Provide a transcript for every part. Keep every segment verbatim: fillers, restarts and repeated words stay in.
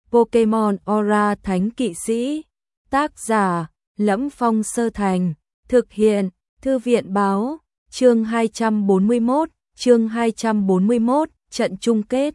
Pokemon Aura Thánh Kỵ Sĩ. Tác giả: Lẫm Phong Sơ Thành. Thực hiện: Thư viện báo. Chương hai trăm bốn mươi mốt, chương hai trăm bốn mươi mốt, trận chung kết.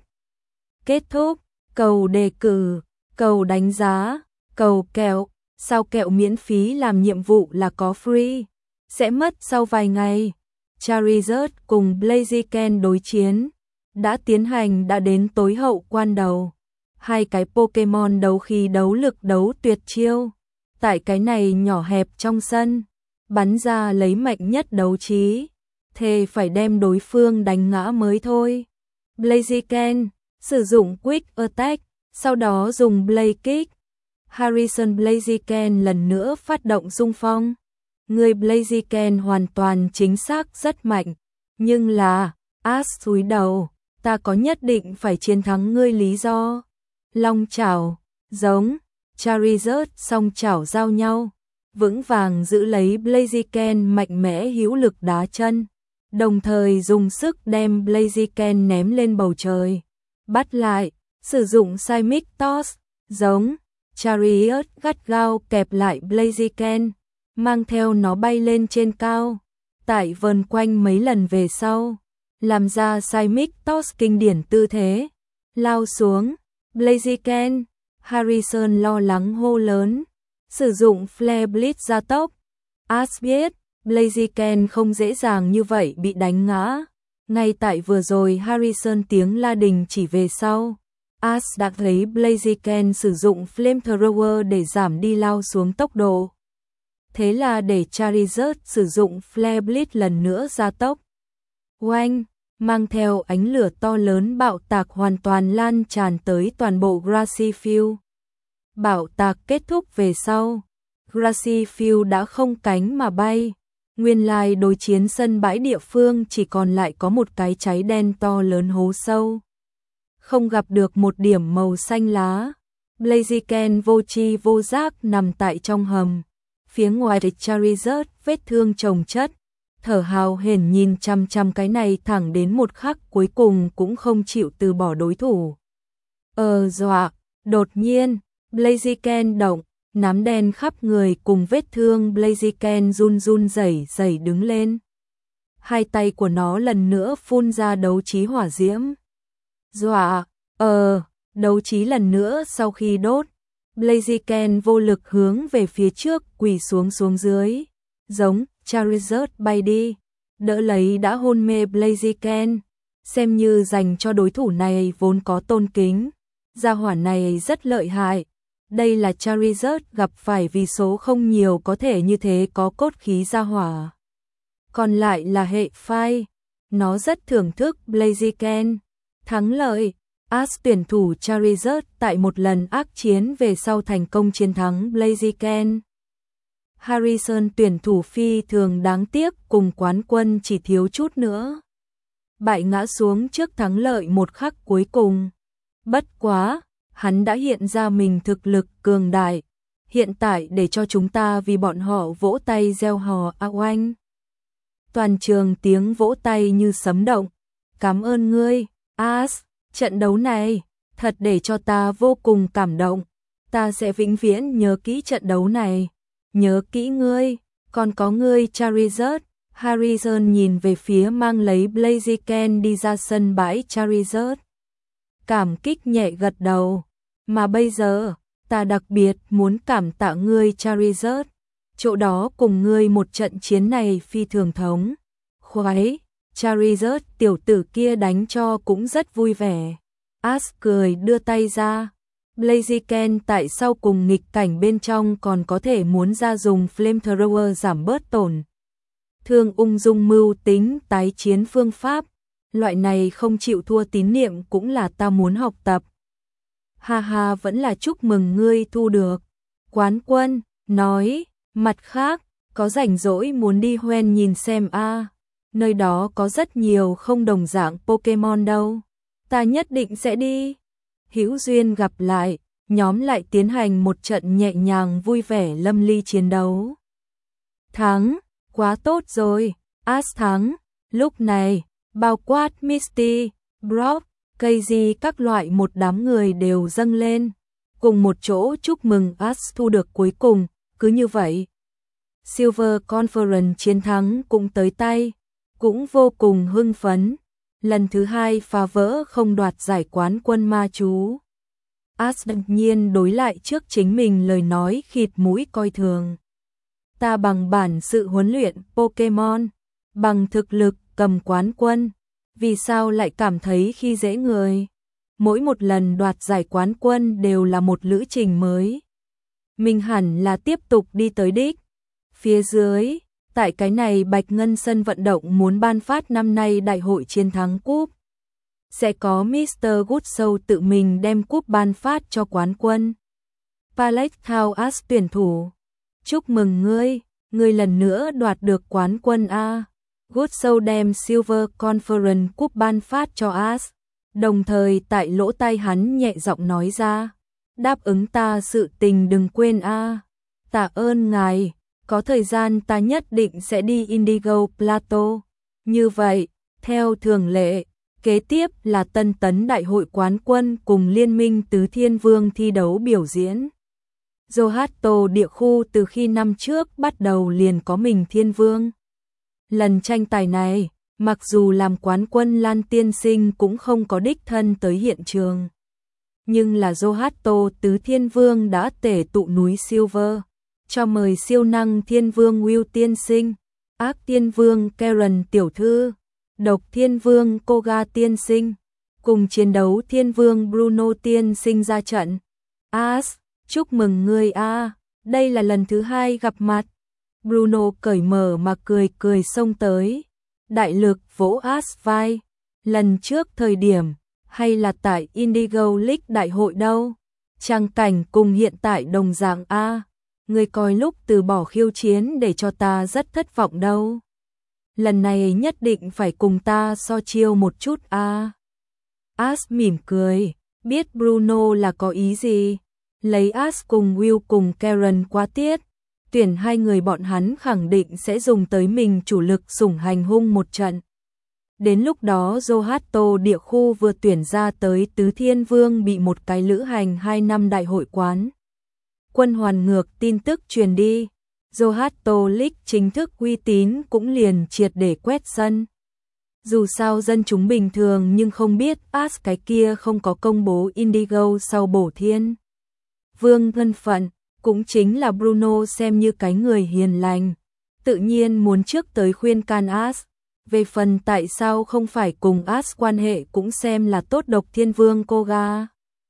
Kết thúc, cầu đề cử, cầu đánh giá, cầu kẹo, sao kẹo miễn phí làm nhiệm vụ là có free, sẽ mất sau vài ngày. Charizard cùng Blaziken đối chiến, đã tiến hành đã đến tối hậu quan đầu. Hai cái Pokemon đấu khí đấu lực đấu tuyệt chiêu, tại cái này nhỏ hẹp trong sân, bắn ra lấy mạnh nhất đấu trí, thề phải đem đối phương đánh ngã mới thôi. Blaziken sử dụng Quick Attack, sau đó dùng Blaze Kick. Harrison Blaziken lần nữa phát động xung phong. Người Blaziken hoàn toàn chính xác rất mạnh, nhưng là Ash cúi đầu, ta có nhất định phải chiến thắng ngươi lý do. Long chảo, giống, Charizard song chảo giao nhau, vững vàng giữ lấy Blaziken mạnh mẽ hữu lực đá chân, đồng thời dùng sức đem Blaziken ném lên bầu trời. Bắt lại, sử dụng Seismic Toss, giống, Charizard gắt gao kẹp lại Blaziken, mang theo nó bay lên trên cao, tại vờn quanh mấy lần về sau, làm ra Seismic Toss kinh điển tư thế, lao xuống. Blaziken, Harrison lo lắng hô lớn, sử dụng Flare Blitz gia tốc. Ash biết, Blaziken không dễ dàng như vậy bị đánh ngã. Ngay tại vừa rồi Harrison tiếng la đình chỉ về sau, Ash đã thấy Blaziken sử dụng Flamethrower để giảm đi lao xuống tốc độ. Thế là để Charizard sử dụng Flare Blitz lần nữa gia tốc. Oanh! Mang theo ánh lửa to lớn bạo tạc hoàn toàn lan tràn tới toàn bộ Grassy Field. Bạo tạc kết thúc về sau, Grassy Field đã không cánh mà bay. Nguyên lai đối chiến sân bãi địa phương chỉ còn lại có một cái cháy đen to lớn hố sâu, không gặp được một điểm màu xanh lá. Blaziken vô tri vô giác nằm tại trong hầm. Phía ngoài thì Charizard vết thương chồng chất, thở hào hển nhìn chăm chăm cái này thẳng đến một khắc cuối cùng cũng không chịu từ bỏ đối thủ. Ờ dọa, đột nhiên, Blaziken động, nám đen khắp người cùng vết thương Blaziken run run rẩy rẩy đứng lên. Hai tay của nó lần nữa phun ra đấu trí hỏa diễm. Dọa, ờ, đấu trí lần nữa sau khi đốt, Blaziken vô lực hướng về phía trước quỳ xuống xuống dưới, giống. Charizard bay đi, đỡ lấy đã hôn mê Blaziken, xem như dành cho đối thủ này vốn có tôn kính. Gia hỏa này rất lợi hại, đây là Charizard gặp phải vì số không nhiều có thể như thế có cốt khí gia hỏa. Còn lại là hệ phai, nó rất thưởng thức Blaziken. Thắng lợi, Ash tuyển thủ Charizard tại một lần ác chiến về sau thành công chiến thắng Blaziken. Harrison tuyển thủ phi thường đáng tiếc cùng quán quân chỉ thiếu chút nữa. Bại ngã xuống trước thắng lợi một khắc cuối cùng. Bất quá, hắn đã hiện ra mình thực lực cường đại. Hiện tại để cho chúng ta vì bọn họ vỗ tay reo hò a oanh. Toàn trường tiếng vỗ tay như sấm động. Cảm ơn ngươi, Ash, trận đấu này, thật để cho ta vô cùng cảm động. Ta sẽ vĩnh viễn nhớ kỹ trận đấu này. Nhớ kỹ ngươi, còn có ngươi Charizard. Harrison nhìn về phía mang lấy Blaziken đi ra sân bãi Charizard. Cảm kích nhẹ gật đầu. Mà bây giờ, ta đặc biệt muốn cảm tạ ngươi Charizard. Chỗ đó cùng ngươi một trận chiến này phi thường thống. Khoái, Charizard tiểu tử kia đánh cho cũng rất vui vẻ. Ash cười đưa tay ra. Blaziken tại sau cùng nghịch cảnh bên trong còn có thể muốn ra dùng Flamethrower giảm bớt tổn thương ung dung mưu tính tái chiến phương pháp. Loại này không chịu thua tín niệm cũng là ta muốn học tập. Ha ha, vẫn là chúc mừng ngươi thu được quán quân. Nói, mặt khác, có rảnh rỗi muốn đi Hoenn nhìn xem a à. Nơi đó có rất nhiều không đồng dạng Pokemon đâu. Ta nhất định sẽ đi. Hữu duyên gặp lại, nhóm lại tiến hành một trận nhẹ nhàng vui vẻ lâm ly chiến đấu. Thắng, quá tốt rồi, Ash thắng. Lúc này, bao quát Misty, Brock, Casey các loại một đám người đều dâng lên. cùng một chỗ chúc mừng As thu được cuối cùng, cứ như vậy. Silver Conference chiến thắng cũng tới tay, cũng vô cùng hưng phấn, lần thứ hai phá vỡ không đoạt giải quán quân ma chú. As đột nhiên đối lại trước chính mình lời nói khịt mũi coi thường. Ta bằng bản sự huấn luyện Pokemon, bằng thực lực cầm quán quân, vì sao lại cảm thấy khi dễ người? Mỗi một lần đoạt giải quán quân đều là một lữ trình mới. Mình hẳn là tiếp tục đi tới đích. Phía dưới, tại cái này Bạch Ngân sân vận động muốn ban phát năm nay đại hội chiến thắng cúp. Sẽ có mít tơ Goodshow tự mình đem cúp ban phát cho quán quân. Palette Thao As tuyển thủ. Chúc mừng ngươi, ngươi lần nữa đoạt được quán quân A. Goodshow đem Silver Conference cúp ban phát cho As. Đồng thời tại lỗ tai hắn nhẹ giọng nói ra. Đáp ứng ta sự tình đừng quên A. Tạ ơn ngài, có thời gian ta nhất định sẽ đi Indigo Plateau. Như vậy, theo thường lệ, kế tiếp là Tân Tấn Đại hội quán quân cùng Liên minh Tứ Thiên Vương thi đấu biểu diễn. Johto địa khu từ khi năm trước bắt đầu liền có mình Thiên Vương. Lần tranh tài này, mặc dù làm quán quân Lan Tiên Sinh cũng không có đích thân tới hiện trường. Nhưng là Johto Tứ Thiên Vương đã tể tụ núi Silver, cho mời siêu năng Thiên Vương Will Tiên Sinh, Ác Thiên Vương Karen Tiểu Thư, Độc Thiên Vương Koga Tiên Sinh, cùng chiến đấu Thiên Vương Bruno Tiên Sinh ra trận. As, chúc mừng ngươi a, đây là lần thứ hai gặp mặt. Bruno cởi mở mà cười cười xông tới, đại lực vỗ As vai. Lần trước thời điểm, hay là tại Indigo League đại hội đâu? Trang cảnh cùng hiện tại đồng dạng a. Ngươi coi lúc từ bỏ khiêu chiến để cho ta rất thất vọng đâu. Lần này nhất định phải cùng ta so chiêu một chút a. As mỉm cười, biết Bruno là có ý gì. Lấy As cùng Will cùng Karen qua tiết, tuyển hai người bọn hắn khẳng định sẽ dùng tới mình chủ lực sủng hành hung một trận. Đến lúc đó Johto địa khu vừa tuyển ra tới Tứ Thiên Vương bị một cái lữ hành hai năm đại hội quán quân hoàn ngược tin tức truyền đi. Johto League chính thức uy tín cũng liền triệt để quét sân. Dù sao dân chúng bình thường nhưng không biết As cái kia không có công bố Indigo sau bổ Thiên Vương thân phận, cũng chính là Bruno xem như cái người hiền lành, tự nhiên muốn trước tới khuyên can As. Về phần tại sao không phải cùng As quan hệ cũng xem là tốt Độc Thiên Vương Koga.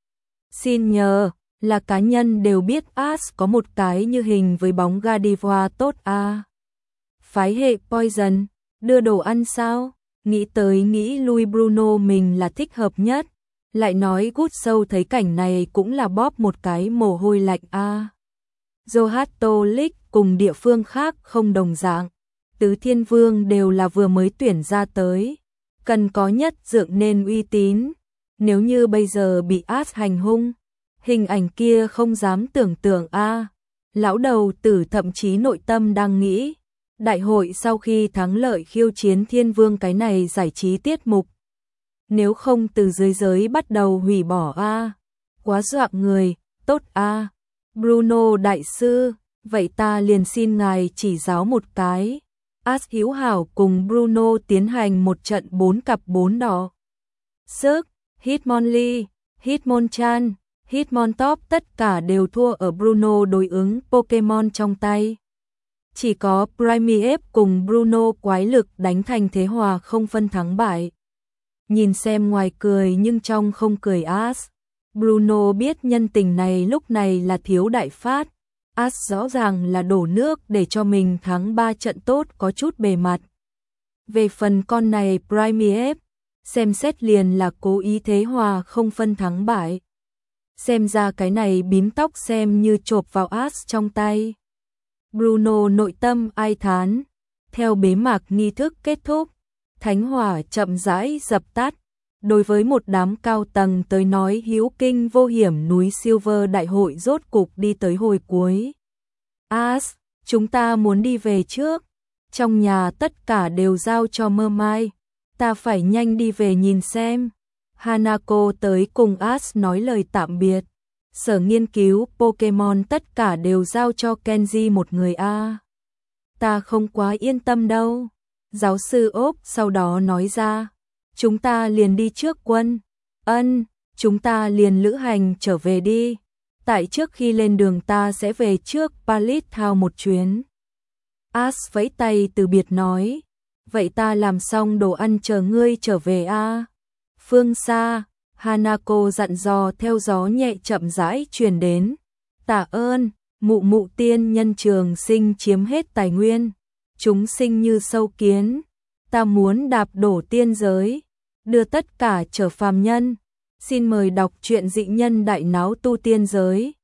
Xin nhờ, là cá nhân đều biết As có một cái như hình với bóng Gardevoir tốt a. À. Phái hệ Poison, đưa đồ ăn sao? Nghĩ tới nghĩ lui Bruno mình là thích hợp nhất. Lại nói Goodshow thấy cảnh này cũng là bóp một cái mồ hôi lạnh a. À. Johto League cùng địa phương khác không đồng dạng. Tứ Thiên Vương đều là vừa mới tuyển ra tới. Cần có nhất dựng nên uy tín. Nếu như bây giờ bị As hành hung, hình ảnh kia không dám tưởng tượng a. À. Lão đầu tử thậm chí nội tâm đang nghĩ. Đại hội sau khi thắng lợi khiêu chiến Thiên Vương cái này giải trí tiết mục. Nếu không từ dưới giới bắt đầu hủy bỏ a. À. Quá dọa người, tốt a. À. Bruno đại sư, vậy ta liền xin ngài chỉ giáo một cái. As hiếu hảo cùng Bruno tiến hành một trận bốn cặp bốn đỏ. Sức, Hitmonlee, Hitmonchan, Hitmontop tất cả đều thua ở Bruno đối ứng Pokemon trong tay. Chỉ có Primeape cùng Bruno quái lực đánh thành thế hòa không phân thắng bại. Nhìn xem ngoài cười nhưng trong không cười As. Bruno biết nhân tình này lúc này là thiếu đại phát. As rõ ràng là đổ nước để cho mình thắng ba trận tốt có chút bề mặt. Về phần con này Primeape, xem xét liền là cố ý thế hòa không phân thắng bại. Xem ra cái này bím tóc xem như chộp vào As trong tay. Bruno nội tâm ai thán. Theo bế mạc nghi thức kết thúc, thánh hỏa chậm rãi dập tắt. Đối với một đám cao tầng tới nói hiếu kinh vô hiểm núi Silver đại hội rốt cục đi tới hồi cuối. As, chúng ta muốn đi về trước. Trong nhà tất cả đều giao cho Mơ Mai. Ta phải nhanh đi về nhìn xem. Hanako tới cùng As nói lời tạm biệt. Sở nghiên cứu Pokemon tất cả đều giao cho Kenji một người a. À. Ta không quá yên tâm đâu. Giáo sư ốp sau đó nói ra. Chúng ta liền đi trước quân. Ân, chúng ta liền lữ hành trở về đi. Tại trước khi lên đường ta sẽ về trước Pallet Town một chuyến. Ash vẫy tay từ biệt nói. Vậy ta làm xong đồ ăn chờ ngươi trở về a. À. Phương xa, Hanako dặn dò theo gió nhẹ chậm rãi truyền đến. Tạ ơn, mụ mụ tiên nhân trường sinh chiếm hết tài nguyên. Chúng sinh như sâu kiến. Ta muốn đạp đổ tiên giới. Đưa tất cả trở phàm nhân. Xin mời đọc truyện Dị Nhân Đại Náo Tu Tiên Giới.